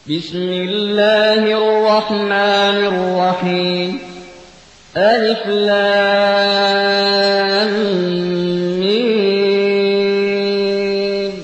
بسم الله الرحمن الرحيم ألف لام ميم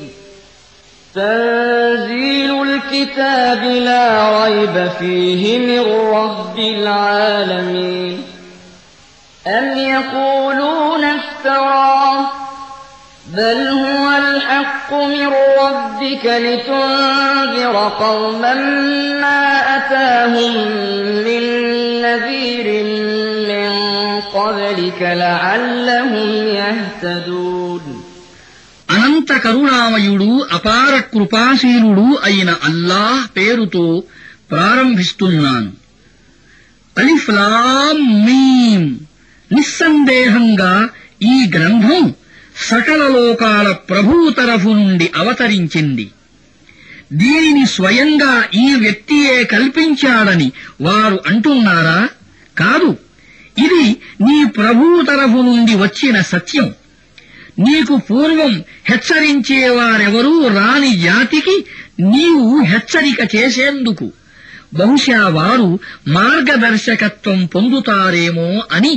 تنزيل الكتاب لا ريب فيه من رب العالمين أم يقولون افتراه بل هو الحق من ربك لتنذر قوما ما أتاهم من نذير من قبلك لعلهم يهتدون అనంత కరుణామయుడు అపార కృపాశీలుడు అయిన అల్లాహ్ పేరుతో ప్రారంభిస్తున్నాను. అలిఫ్ లామ్ మీమ్. నిస్సందేహంగా ఈ గ్రంథం సకల లోకాల ప్రభువు తరఫు నుండి అవతరించింది. దీనిని స్వయంగా ఈ వ్యక్తియే కల్పించాడని వారు అంటున్నారా? కాదు, ఇది నీ ప్రభువు తరఫు నుండి వచ్చిన సత్యం. నీకు పూర్వం హెచ్చరించేవారెవరూ రాని జాతికి నీవు హెచ్చరిక చేసేందుకు బహుశా వారు మార్గదర్శకత్వం పొందుతారేమో అని.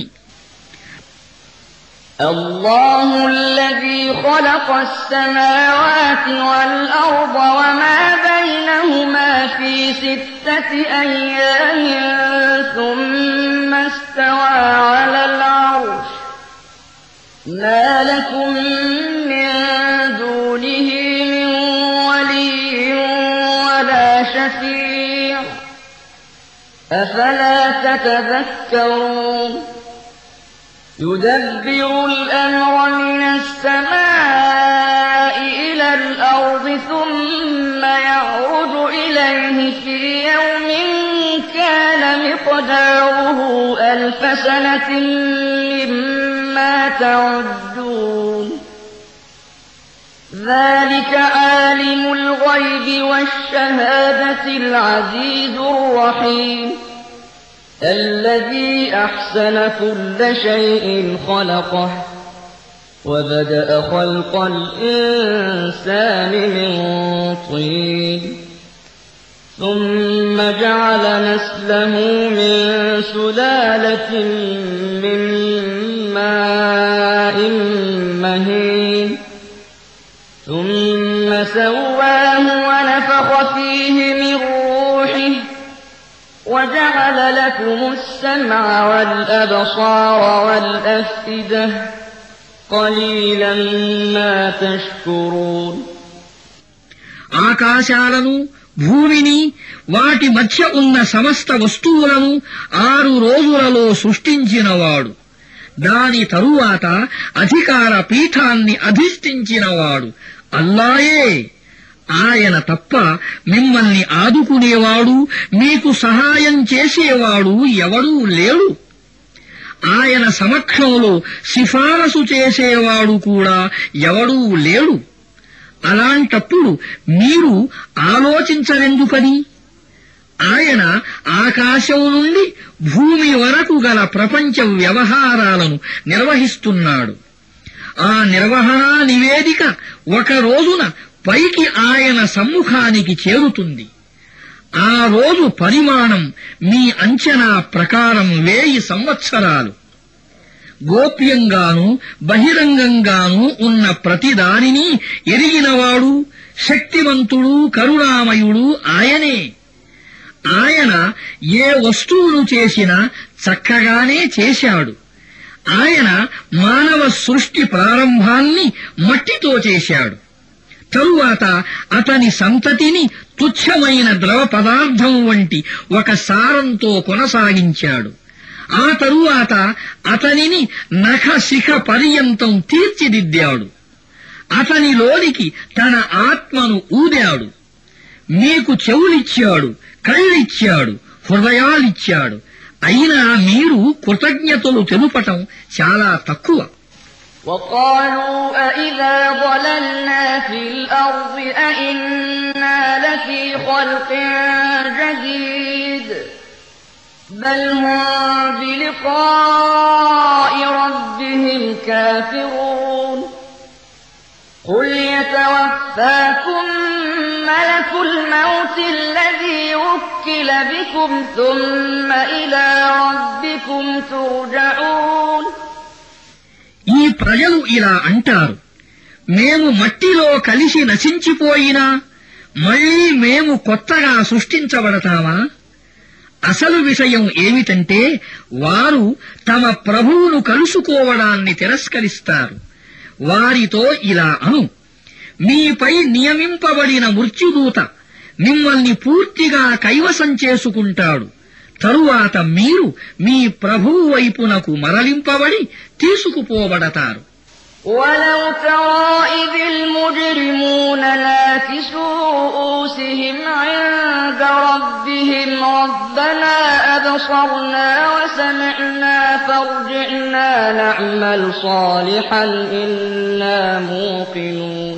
الله الذي خلق السماوات والأرض وما بينهما في 6 أيام ثم استوى على العرش ما لكم من دونه من ولي ولا شفيع أفلا تتذكرون يدبر الأمر من السماء إلى الأرض ثم يعرج إليه في يوم كان مقداره 1000 سنة مما تعدون ذلك عالم الغيب والشهادة العزيز الرحيم الذي أحسن كل شيء خلقه وبدأ خلق الإنسان من طين ثم جعل نسله من سلالة من ماء مهين ثم سواه ونفخ فيه من روحه وجعل لكم السمع والأبصار والأفئدة قليلا ما تشكرون ఆకాశాలను భూమిని వాటి మధ్య ఉన్న సమస్త వస్తువులను 6 రోజులలో సృష్టించినవాడు, దాని తరువాత అధికార పీఠాన్ని అధిష్ఠించినవాడు అల్లాయే. ఆయన తప్ప మిమ్మల్ని ఆదుకునేవాడు, మీకు సహాయం చేసేవాడు ఎవడూ లేడు. ఆయన సమక్షంలో సిఫారసు చేసేవాడు కూడా ఎవడూ లేడు. అలాంటప్పుడు మీరు ఆలోచించరెందుకని? ఆయన ఆకాశం నుండి భూమి వరకు గల ప్రపంచ వ్యవహారాలను నిర్వహిస్తున్నాడు. ఆ నిర్వహణా నివేదిక ఒక రోజున పైకి ఆయన సమ్ముఖానికి చేరుతుంది. ఆ రోజు పరిమాణం మీ అంచనా ప్రకారం 1000 సంవత్సరాలు. గోప్యంగానూ బహిరంగంగానూ ఉన్న ప్రతిదానిని ఎరిగినవాడు, శక్తివంతుడు, కరుణామయుడు ఆయనే. ఆయన ఏ వస్తువును చేసినా చక్కగానే చేశాడు. ఆయన మానవ సృష్టి ప్రారంభాన్ని మట్టితో చేశాడు. తరువాత అతని సంతతిని తుచ్చమైన ద్రవ పదార్థం వంటి ఒక సారంతో కొనసాగించాడు. ఆ తరువాత అతనిని నఖశిఖ పర్యంతం తీర్చిదిద్దాడు. అతనిలోనికి తన ఆత్మను ఊదాడు. మీకు చెవులిచ్చాడు, కళ్ళిచ్చాడు, హృదయాలిచ్చాడు. అయినా మీరు కృతజ్ఞతలు తెలుపటం చాలా తక్కువ. وقالوا أئذا ضللنا في الأرض أئنا لفي خلق جديد بل هم بلقاء ربهم كافرون قل يتوفاكم ملك ملك الموت الذي وكل بكم ثم إلى ربكم ترجعون. ఈ ప్రజలు ఇలా అంటారు, మేము మట్టిలో కలిసి నశించిపోయినా మళ్లీ మేము కొత్తగా సృష్టించబడతామా? అసలు విషయం ఏమిటంటే వారు తమ ప్రభువును కలుసుకోవడాన్ని తిరస్కరిస్తారు. వారితో ఇలా అను, మీపై నియమింపబడిన మృత్యుదూత మిమ్మల్ని పూర్తిగా కైవసం చేసుకుంటాడు. తరువాత మీరు మీ ప్రభువు వైపునకు మరలింపబడి తీసుకుపోబడతారు. ولو ترى إذ المجرمون ناكسوا رؤوسهم عند ربهم ربنا أبصرنا وسمعنا فارجعنا نعمل صالحا إنا موقنون.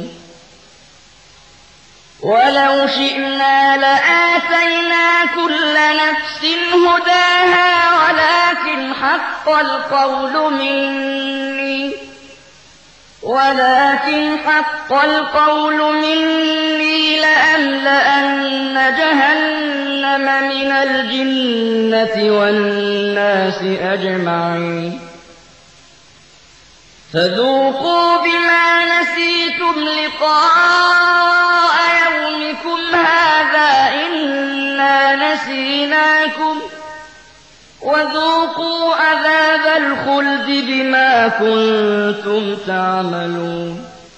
ولو شئنا لآتينا كل نفس هداها ولكن حق القول مني لأملأن جهنم من الجنة والناس أجمعين. فذوقوا بما نسيتم لقاء يومكم هذا إنا نسيناكم وذوقوا عذاب الخلد بما كنتم تعملون.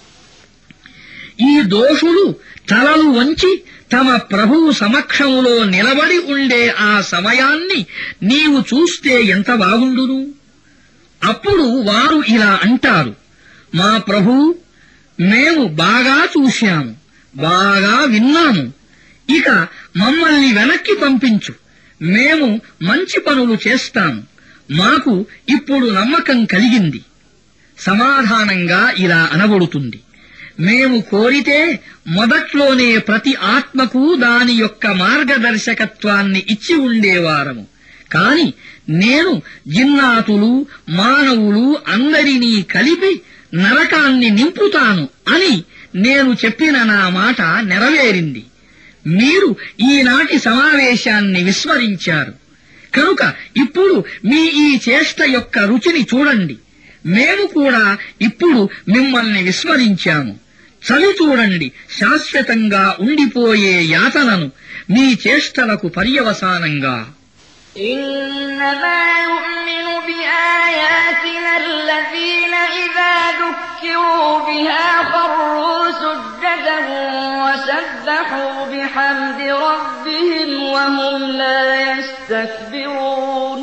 ఈ దోషులు తలలు వంచి తమ ప్రభువు సమక్షములో నిలబడి ఉండే ఆ సమయాన్ని నీవు చూస్తే ఎంత బాగుండును. అప్పుడు వారు ఇలా అంటారు, మా ప్రభువు, మేము బాగా చూశాము, బాగా విన్నాము, ఇక మమ్మల్ని వెనక్కి పంపించు, మేము మంచి పనులు చేస్తాము, మాకు ఇప్పుడు నమ్మకం కలిగింది. సమాధానంగా ఇలా అనబడుతుంది, మేము కోరితే మొదట్లోనే ప్రతి ఆత్మకు దాని యొక్క మార్గదర్శకత్వాన్ని ఇచ్చి ఉండేవారము. కాని నేను జిన్నాతులు మానవులు అందరినీ కలిపి నరకాన్ని నింపుతాను అని నేను చెప్పిన నా మాట నెరవేరింది. మీరు ఈనాటి సమావేశాన్ని విస్మరించారు కనుక ఇప్పుడు మీ ఈ చేష్ట యొక్క రుచిని చూడండి. మేము కూడా ఇప్పుడు మిమ్మల్ని విస్మరించాము. చవి చూడండి శాశ్వతంగా ఉండిపోయే యాతనను మీ చేష్టలకు పర్యవసానంగా. إنما يؤمن بآياتنا الذين إذا ذكروا بها خروا سجدا وسبحوا بحمد ربهم وهم لا يستكبرون.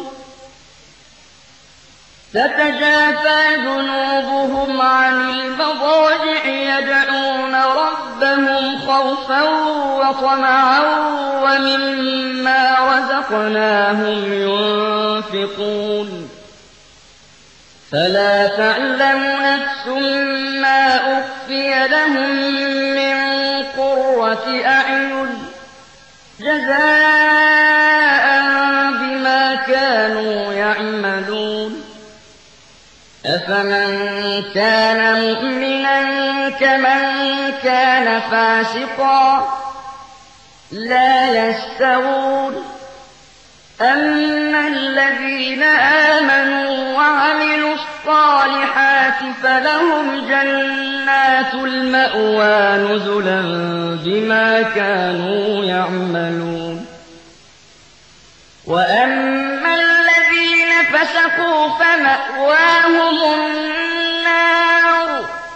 تتجافى جنوبهم عن المضاجع يدعون ربهم خوفا وطمعا ومما رزقناهم ينفقون. فلا تعلم نفس ما أخفي لهم من قرة أعين جزاء بما كانوا يعملون. أفمن كان مؤمنا كمن كان فاسقا لا يستوون. أما الذين آمنوا وعملوا الصالحات فلهم جنات المأوى نزلا بما كانوا يعملون. وأما الذين فسقوا فمأواهم النار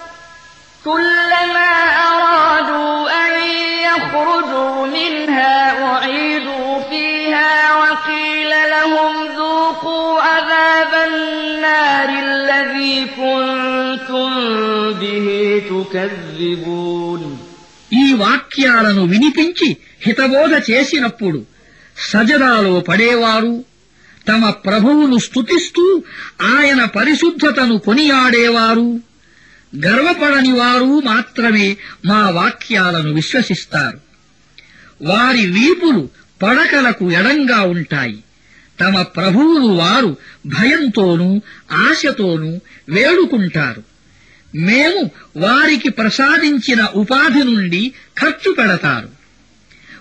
كلما أرادوا أن يخرجوا منها أعيدوا فيها وقيل لهم ذوقوا عذاب النار الذي كنتم به تكذبون. ఈ వాక్యాలను వినిపించి హితబోధ చేసినప్పుడు సజదాలో పడేవారు, తమ ప్రభువును స్తుతిస్తూ ఆయన పరిశుద్ధతను కొనియాడేవారు, గర్వపడని వారు మాత్రమే మా వాక్యాలను విశ్వసిస్తారు. వారి వీపులు పడకలకు ఎడంగా ఉంటాయి. తమ ప్రభువును వారు భయంతోనూ ఆశతోనూ వేడుకుంటారు. మేము వారికి ప్రసాదించిన ఉపాధి నుండి ఖర్చు పెడతారు.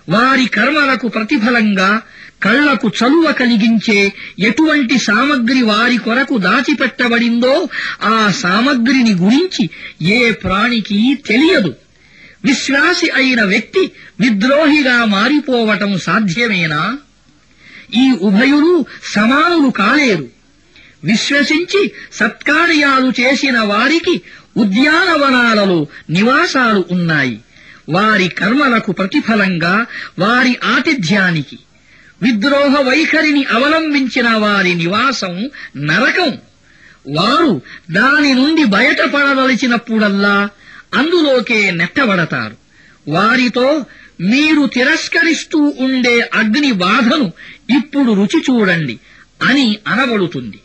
వారి కర్మలకు ప్రతిఫలంగా కళ్లకు చలువ కలిగించే ఎటువంటి సామగ్రి వారి కొరకు దాచిపెట్టబడిందో ఆ సామగ్రిని గురించి ఏ ప్రాణికి తెలియదు. విశ్వాసి అయిన వ్యక్తి విద్రోహిగా మారిపోవటం సాధ్యమేనా? ఈ ఉభయులు సమానులు కాలేరు. విశ్వసించి సత్కార్యాలు చేసిన వారికి ఉద్యానవనాలలో నివాసాలు ఉన్నాయి. వారి కర్మలకు ప్రతిఫలంగా వారి ఆతిథ్యానికి. విద్రోహ వైఖరిని అవలంబించిన వారి నివాసం నరకం. వారు దాని నుండి బయటపడదలిచినప్పుడల్లా అందులోకే నెట్టబడతారు. వారితో మీరు తిరస్కరిస్తూ ఉండే అగ్ని బాధను ఇప్పుడు రుచి చూడండి అని అనబడుతుంది.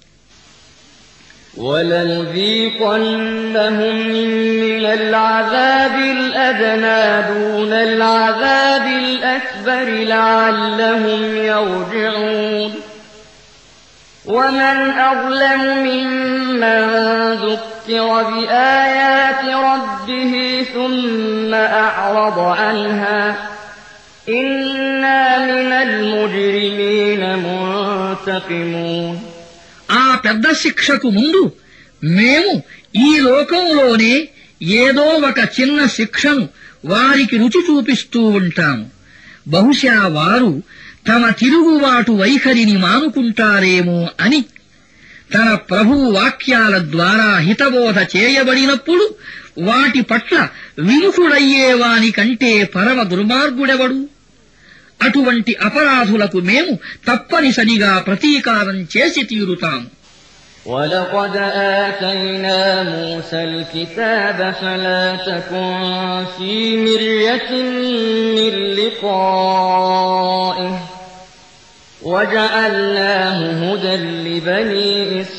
وَلَنُذِيقَنَّهُم مِّنَ الْعَذَابِ الْأَدْنَىٰ دُونَ الْعَذَابِ الْأَكْبَرِ لَعَلَّهُمْ يَرْجِعُونَ وَمَنْ أَظْلَمُ مِمَّن ذُكِّرَ بِآيَاتِ رَبِّهِ ثُمَّ أَعْرَضَ عَنْهَا إِنَّا مِنَ الْمُجْرِمِينَ مُنتَقِمُونَ. ఆ పెద్ద శిక్షకు ముందు మేము ఈ లోకంలోనే ఏదో ఒక చిన్న శిక్షను వారికి రుచి చూపిస్తూ ఉంటాము. బహుశా వారు తమ తిరుగుబాటు వైఖరిని మానుకుంటారేమో అని. తన ప్రభువు వాక్యాల ద్వారా హితబోధ చేయబడినప్పుడు వాటి పట్ల విముఖుడయ్యేవాని కంటే పరమ దుర్మార్గుడెవడు? అటువంటి అపరాధులకు మేము తప్పనిసరిగా ప్రతీకారం చేసి తీరుతాము. وَلَقَدْ آتَيْنَا مُوسَى الْكِتَابَ فَلَا تَكُن فِي مِرْيَةٍ مِّن لِّقَائِهِ وَجَعَلْنَاهُ هُدًى لِّبَنِي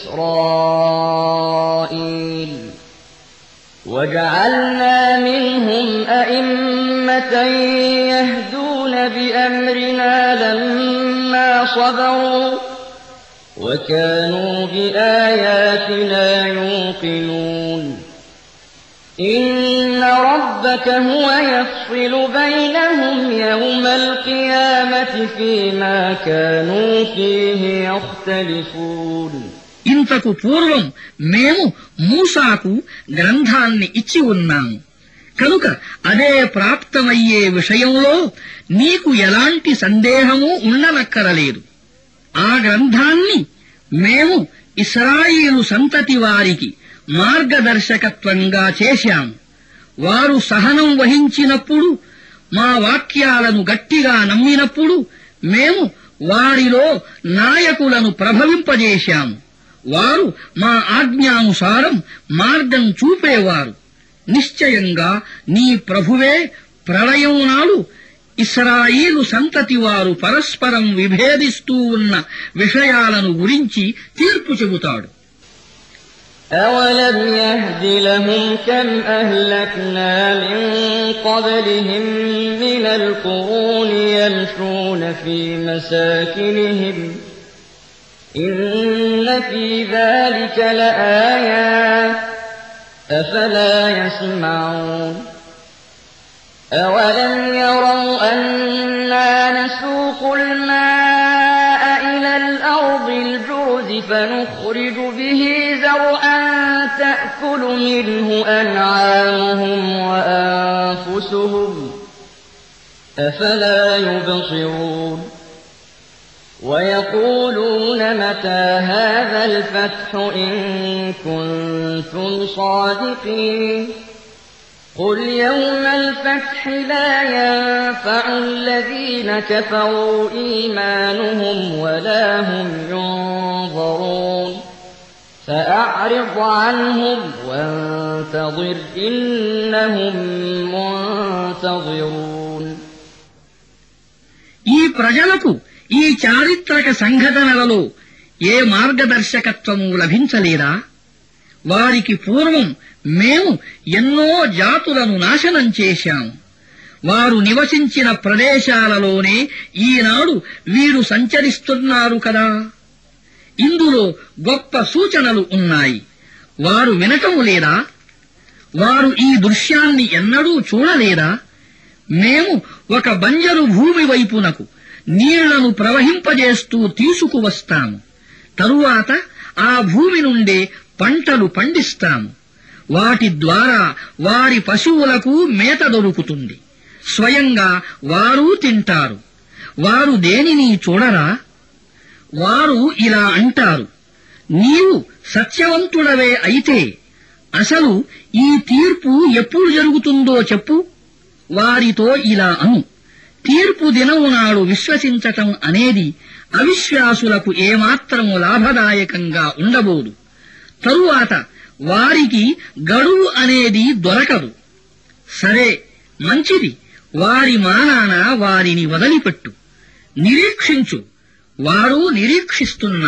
إِسْرَائِيلَ وَجَعَلْنَا مِنْهُمْ أَئِمَّةً يَهْدُونَ بِأَمْرِنَا لَمَّا صَبَرُوا وَكَانُوا بِآيَاتِنَا يُوقِنُونَ. إِنَّ رَبَّكَ هُوَ يَفْصِلُ بَيْنَهُمْ يَوْمَ الْقِيَامَةِ فِيمَا كَانُوا فِيهِ يَخْتَلِفُونَ. ఇంతకు పూర్వం మేము మూసాకు గ్రంథాన్ని ఇచ్చి ఉన్నాము కనుక అదే ప్రాప్తమయ్యే విషయంలో నీకు ఎలాంటి సందేహమూ ఉండనక్కరలేదు. ఆ గ్రంథాన్ని మేము ఇశ్రాయేలు సంతతి వారికి మార్గదర్శకత్వంగా చేశాము. వారు సహనం వహించినప్పుడు, మా వాక్యాలను గట్టిగా నమ్మినప్పుడు మేము వారిలో నాయకులను ప్రభవింపజేశాము. వారు మా ఆజ్ఞానుసారం మార్గం చూపేవారు. నిశ్చయంగా నీ ప్రభువే ప్రళయం నాడు ఇశ్రాయేలు సంతతి వారు పరస్పరం విభేదిస్తూ ఉన్న విషయాలను గురించి తీర్పు చెబుతాడు. أَوَلَمْ يَهْدِ لَهُمْ كَمْ أَهْلَكْنَا مِن قَبْلِهِم مِّنَ الْقُرُونِ يَمْشُونَ فِي مَسَاكِنِهِمْ إِنَّ فِي ذَلِكَ لَآيَاتٍ أَفَلَا يَسْمَعُونَ أَوَلَمْ يَرَوْا أَنَّا نَسُوقُ الْمَاءَ إِلَى الْأَرْضِ الْجُرُزِ فَنُخْرِجُ بِهِ زَرْعًا تَأْكُلُ مِنْهُ أَنْعَامُهُمْ وَأَنفُسُهُمْ أَفَلَا يُبْصِرُونَ وَيَقُولُونَ مَتَىٰ هَٰذَا الْفَتْحُ إِن كُنتُمْ صَادِقِينَ قُلْ يَوْمَ الْفَتْحِ لَا يَنفَعُ الَّذِينَ كَفَرُوا إِيمَانُهُمْ وَلَا هُمْ يُنظَرُونَ فَأَعْرِضْ عَنْهُمْ وَانتَظِرْ إِنَّهُمْ مُنتَظِرُونَ. ఈ ప్రజలకు ఈ చారిత్రక సంఘటనలలో ఏ మార్గదర్శకత్వము లభించలేదా? వారికి పూర్వం మేము ఎన్నో జాతులను నాశనం చేశాము. వారు నివసించిన ప్రదేశాలలోనే ఈనాడు వీరు సంచరిస్తున్నారు కదా. ఇందులో గొప్ప సూచనలు ఉన్నాయి. వారు వినటం లేదా? వారు ఈ దృశ్యాన్ని ఎన్నడూ చూడలేదా? మేము ఒక బంజరు భూమి వైపునకు నీళ్లను ప్రవహింపజేస్తూ తీసుకువస్తాము. తరువాత ఆ భూమి నుండే పంటలు పండిస్తాము. వాటి ద్వారా వారి పశువులకు మేత దొరుకుతుంది. స్వయంగా వారు తింటారు. వారు దేనిని చూడరా? వారు ఇలా అంటారు, నీవు సత్యవంతుడవే అయితే అసలు ఈ తీర్పు ఎప్పుడు జరుగుతుందో చెప్పు. వారితో ఇలా అను, తీర్పు దినము నాడు విశ్వసించటం అనేది అవిశ్వాసులకు ఏమాత్రం లాభదాయకంగా ఉండబోదు. తరువాత వారికి గడువు అనేది దొరకదు. సరే, మంచిది, వారి మానాన వారిని వదిలిపెట్టు. నిరీక్షించు, వారు నిరీక్షిస్తున్నారు.